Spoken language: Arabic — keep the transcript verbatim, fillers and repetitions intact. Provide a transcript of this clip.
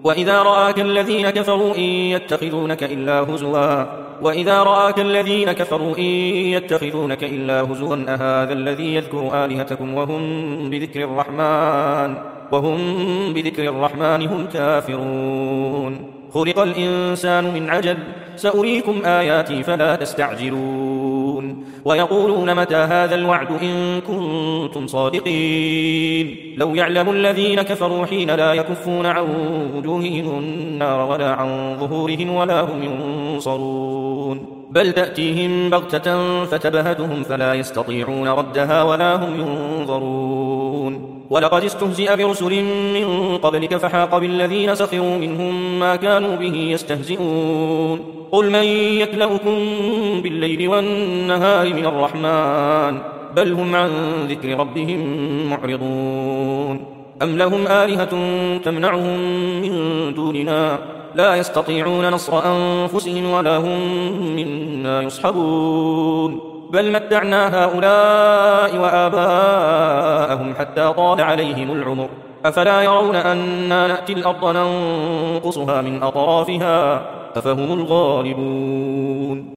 وإذا رآك الذين كفروا إن يتخذونك إلا هزوا وإذا رآك الذين كفروا إن يتخذونك إلا هزوا أهذا الذي يذكر آلهتكم وهم بذكر الرحمن وهم بذكر الرحمن هم كافرون خلق الإنسان من عجل سأريكم آياتي فلا تستعجلون ويقولون متى هذا الوعد إن كنتم صادقين لو يعلم الذين كفروا حين لا يكفون عن وجوههم النار ولا عن ظهورهم ولا هم ينصرون بل تأتيهم بغتة فتبهتهم فلا يستطيعون ردها ولا هم ينظرون ولقد استهزئ برسل من قبلك فحاق بالذين سخروا منهم ما كانوا به يستهزئون قل من يكلؤكم بالليل والنهار من الرحمن بل هم عن ذكر ربهم معرضون أم لهم آلهة تمنعهم من دوننا لا يستطيعون نصر أنفسهم ولا هم منا يصحبون بل متعنا هؤلاء وآباءهم حتى طال عليهم العمر أفلا يرون أنا نأتي الأرض ننقصها من أطرافها أفهم الغالبون